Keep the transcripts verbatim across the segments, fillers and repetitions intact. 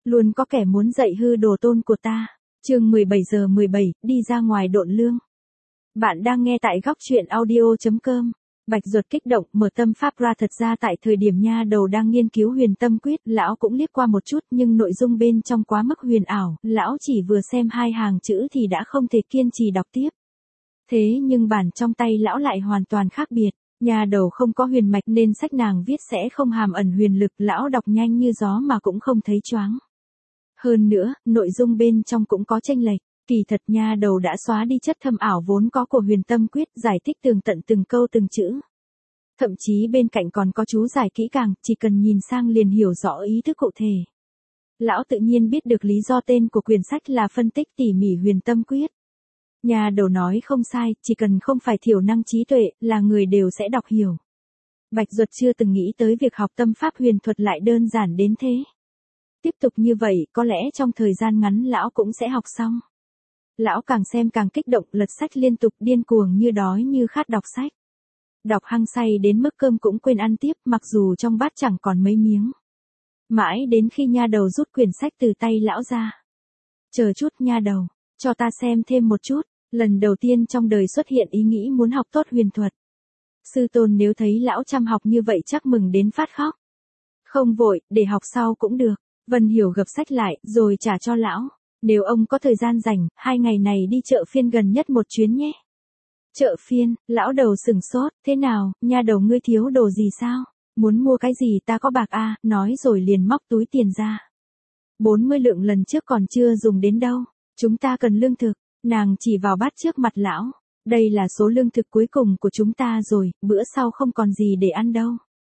Luôn có kẻ muốn dạy hư đồ tôn của ta. Chương mười bảy giờ mười bảy, đi ra ngoài độn lương. Bạn đang nghe tại góc truyện audio chấm com. Bạch Duật kích động mở tâm pháp ra, thật ra tại thời điểm nha đầu đang nghiên cứu huyền tâm quyết, lão cũng liếc qua một chút nhưng nội dung bên trong quá mức huyền ảo, lão chỉ vừa xem hai hàng chữ thì đã không thể kiên trì đọc tiếp. Thế nhưng bản trong tay lão lại hoàn toàn khác biệt, nha đầu không có huyền mạch nên sách nàng viết sẽ không hàm ẩn huyền lực, lão đọc nhanh như gió mà cũng không thấy choáng. Hơn nữa, nội dung bên trong cũng có chênh lệch. Kỳ thật nha đầu đã xóa đi chất thâm ảo vốn có của huyền tâm quyết, giải thích tường tận từng câu từng chữ. Thậm chí bên cạnh còn có chú giải kỹ càng, chỉ cần nhìn sang liền hiểu rõ ý thức cụ thể. Lão tự nhiên biết được lý do tên của quyển sách là phân tích tỉ mỉ huyền tâm quyết. Nha đầu nói không sai, chỉ cần không phải thiểu năng trí tuệ, là người đều sẽ đọc hiểu. Bạch Duật chưa từng nghĩ tới việc học tâm pháp huyền thuật lại đơn giản đến thế. Tiếp tục như vậy, có lẽ trong thời gian ngắn lão cũng sẽ học xong. Lão càng xem càng kích động, lật sách liên tục, điên cuồng như đói như khát đọc sách. Đọc hăng say đến mức cơm cũng quên ăn tiếp, mặc dù trong bát chẳng còn mấy miếng. Mãi đến khi nha đầu rút quyển sách từ tay lão ra. Chờ chút nha đầu, cho ta xem thêm một chút. Lần đầu tiên trong đời xuất hiện ý nghĩ muốn học tốt huyền thuật. Sư tôn nếu thấy lão chăm học như vậy chắc mừng đến phát khóc. Không vội, để học sau cũng được. Vân Hiểu gập sách lại, rồi trả cho lão. Nếu ông có thời gian rảnh, hai ngày này đi chợ phiên gần nhất một chuyến nhé. Chợ phiên, lão đầu sừng sốt, thế nào, nha đầu ngươi thiếu đồ gì sao? Muốn mua cái gì ta có bạc à, nói rồi liền móc túi tiền ra. bốn mươi lượng lần trước còn chưa dùng đến đâu, chúng ta cần lương thực, nàng chỉ vào bát trước mặt lão. Đây là số lương thực cuối cùng của chúng ta rồi, bữa sau không còn gì để ăn đâu.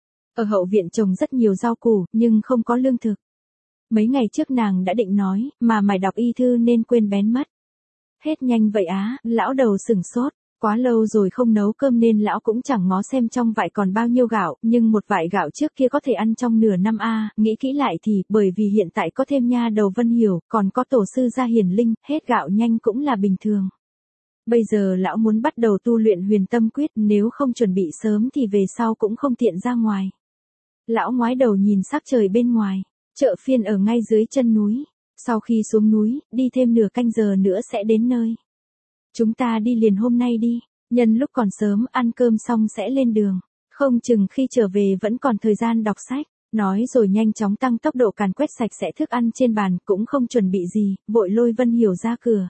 Ở hậu viện trồng rất nhiều rau củ, nhưng không có lương thực. Mấy ngày trước nàng đã định nói, mà mải đọc y thư nên quên bén mất. Hết nhanh vậy á, lão đầu sừng sốt, quá lâu rồi không nấu cơm nên lão cũng chẳng ngó xem trong vại còn bao nhiêu gạo, nhưng một vại gạo trước kia có thể ăn trong nửa năm a, nghĩ kỹ lại thì, bởi vì hiện tại có thêm nha đầu Vân Hiểu, còn có tổ sư gia Hiển Linh, hết gạo nhanh cũng là bình thường. Bây giờ lão muốn bắt đầu tu luyện huyền tâm quyết, nếu không chuẩn bị sớm thì về sau cũng không tiện ra ngoài. Lão ngoái đầu nhìn sắc trời bên ngoài. Chợ phiên ở ngay dưới chân núi. Sau khi xuống núi, đi thêm nửa canh giờ nữa sẽ đến nơi. Chúng ta đi liền hôm nay đi, nhân lúc còn sớm, ăn cơm xong sẽ lên đường. Không chừng khi trở về vẫn còn thời gian đọc sách. Nói rồi nhanh chóng tăng tốc độ càn quét sạch sẽ thức ăn trên bàn, cũng không chuẩn bị gì, vội lôi Vân Hiểu ra cửa.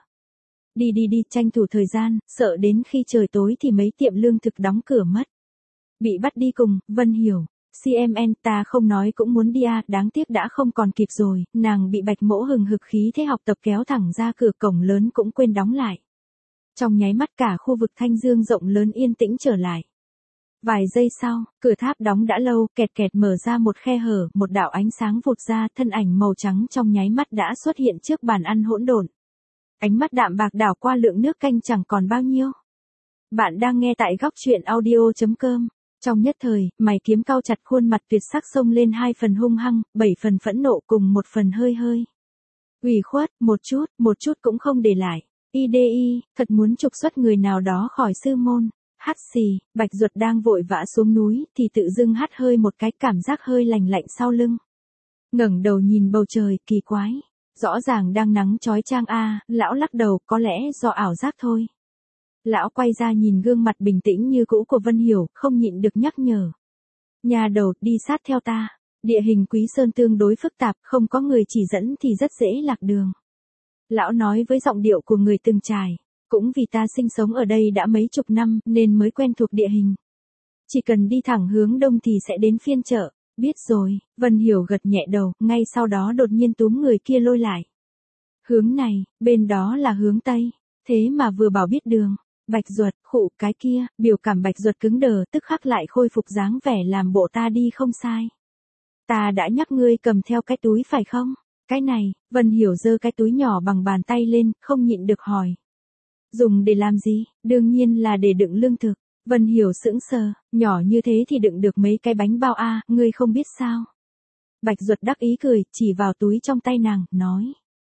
Đi đi đi, tranh thủ thời gian, sợ đến khi trời tối thì mấy tiệm lương thực đóng cửa mất. Bị bắt đi cùng, Vân Hiểu. xê em en, ta không nói cũng muốn đi à, đáng tiếc đã không còn kịp rồi, nàng bị Bạch Mỗ hừng hực khí thế học tập kéo thẳng ra cửa, cổng lớn cũng quên đóng lại. Trong nháy mắt cả khu vực Thanh Dương rộng lớn yên tĩnh trở lại. Vài giây sau, cửa tháp đóng đã lâu, kẹt kẹt mở ra một khe hở, một đạo ánh sáng vụt ra, thân ảnh màu trắng trong nháy mắt đã xuất hiện trước bàn ăn hỗn độn. Ánh mắt đạm bạc đảo qua lượng nước canh chẳng còn bao nhiêu. Bạn đang nghe tại góc truyện audio chấm com. Trong nhất thời, mày kiếm cau chặt, khuôn mặt tuyệt sắc xông lên hai phần hung hăng, bảy phần phẫn nộ cùng một phần hơi hơi ủy khuất, một chút, một chút cũng không để lại. i đê i, thật muốn trục xuất người nào đó khỏi sư môn. Hắt xì, Bạch Duật đang vội vã xuống núi, thì tự dưng hắt hơi một cái, cảm giác hơi lành lạnh sau lưng. Ngẩng đầu nhìn bầu trời, kỳ quái. Rõ ràng đang nắng chói chang a, lão lắc đầu, có lẽ do ảo giác thôi. Lão quay ra nhìn gương mặt bình tĩnh như cũ của Vân Hiểu, không nhịn được nhắc nhở. Nhà đầu, đi sát theo ta. Địa hình Quý Sơn tương đối phức tạp, không có người chỉ dẫn thì rất dễ lạc đường. Lão nói với giọng điệu của người từng trải. Cũng vì ta sinh sống ở đây đã mấy chục năm, nên mới quen thuộc địa hình. Chỉ cần đi thẳng hướng đông thì sẽ đến phiên chợ. Biết rồi, Vân Hiểu gật nhẹ đầu, ngay sau đó đột nhiên túm người kia lôi lại. Hướng này, bên đó là hướng tây. Thế mà vừa bảo biết đường. Bạch Duật, khụ, cái kia, biểu cảm Bạch Duật cứng đờ, tức khắc lại khôi phục dáng vẻ làm bộ ta đi không sai. Ta đã nhắc ngươi cầm theo cái túi phải không? Cái này, Vân Hiểu giơ cái túi nhỏ bằng bàn tay lên, không nhịn được hỏi. Dùng để làm gì? Đương nhiên là để đựng lương thực. Vân Hiểu sững sờ, nhỏ như thế thì đựng được mấy cái bánh bao a, ngươi không biết sao? Bạch Duật đắc ý cười, chỉ vào túi trong tay nàng, nói.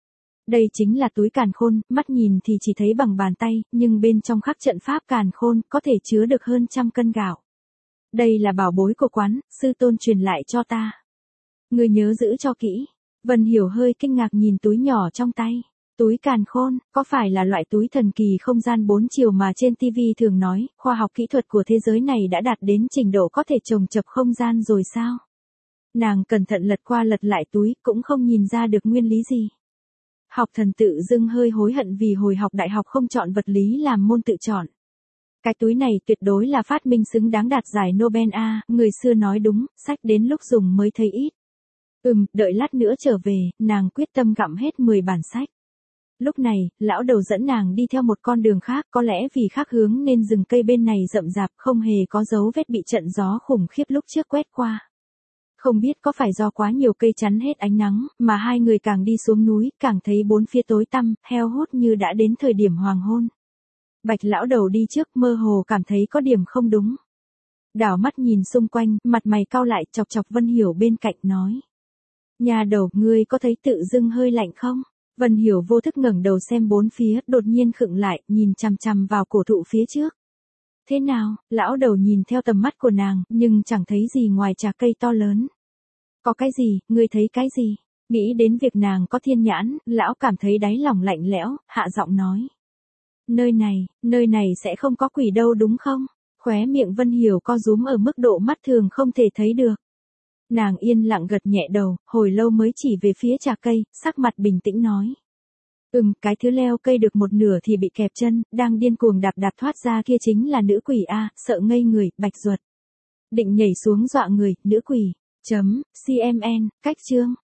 Đây chính là túi càn khôn, mắt nhìn thì chỉ thấy bằng bàn tay, nhưng bên trong khắc trận pháp càn khôn, có thể chứa được hơn trăm cân gạo. Đây là bảo bối của quán, sư tôn truyền lại cho ta. Ngươi nhớ giữ cho kỹ. Vân Hiểu hơi kinh ngạc nhìn túi nhỏ trong tay. Túi càn khôn, có phải là loại túi thần kỳ không gian bốn chiều mà trên ti vi thường nói, khoa học kỹ thuật của thế giới này đã đạt đến trình độ có thể chồng chập không gian rồi sao? Nàng cẩn thận lật qua lật lại túi, cũng không nhìn ra được nguyên lý gì. Học thần tự dưng hơi hối hận vì hồi học đại học không chọn vật lý làm môn tự chọn. Cái túi này tuyệt đối là phát minh xứng đáng đạt giải Nobel a, người xưa nói đúng, sách đến lúc dùng mới thấy ít. Ừm, đợi lát nữa trở về, nàng quyết tâm gặm hết mười bản sách. Lúc này, lão đầu dẫn nàng đi theo một con đường khác, có lẽ vì khác hướng nên rừng cây bên này rậm rạp không hề có dấu vết bị trận gió khủng khiếp lúc trước quét qua. Không biết có phải do quá nhiều cây chắn hết ánh nắng, mà hai người càng đi xuống núi, càng thấy bốn phía tối tăm, heo hút như đã đến thời điểm hoàng hôn. Bạch lão đầu đi trước mơ hồ cảm thấy có điểm không đúng. Đảo mắt nhìn xung quanh, mặt mày cau lại chọc chọc Vân Hiểu bên cạnh nói. Nhà đầu, ngươi có thấy tự dưng hơi lạnh không? Vân Hiểu vô thức ngẩng đầu xem bốn phía, đột nhiên khựng lại, nhìn chằm chằm vào cổ thụ phía trước. Thế nào, lão đầu nhìn theo tầm mắt của nàng, nhưng chẳng thấy gì ngoài trà cây to lớn. Có cái gì, ngươi thấy cái gì? Nghĩ đến việc nàng có thiên nhãn, lão cảm thấy đáy lòng lạnh lẽo, hạ giọng nói. Nơi này, nơi này sẽ không có quỷ đâu đúng không? Khóe miệng Vân Hiểu co rúm ở mức độ mắt thường không thể thấy được. Nàng yên lặng gật nhẹ đầu, hồi lâu mới chỉ về phía trà cây, sắc mặt bình tĩnh nói. Ừm, cái thứ leo cây được một nửa thì bị kẹp chân, đang điên cuồng đạp đạp thoát ra kia chính là nữ quỷ a, sợ ngây người, Bạch Duật. Định nhảy xuống dọa người, nữ quỷ. Chấm, xê em en, cách chương.